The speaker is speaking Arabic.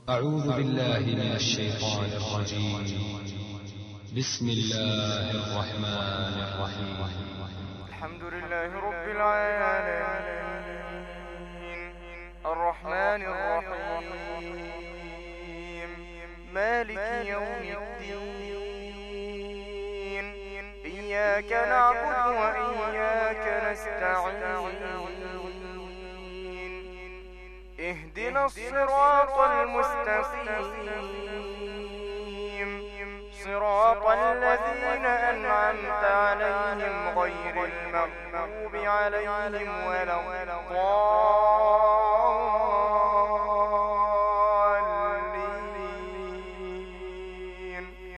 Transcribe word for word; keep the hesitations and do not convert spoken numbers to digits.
أعوذ بالله من الشيطان الرجيم. بسم الله الرحمن الرحيم. الحمد لله رب العالمين الرحمن الرحيم مالك يوم الدين إياك نعبد وإياك نستعين اهدنا الصراط المستقيم صراط الذين أنعمت عليهم غير المغضوب عليهم ولا الضالين.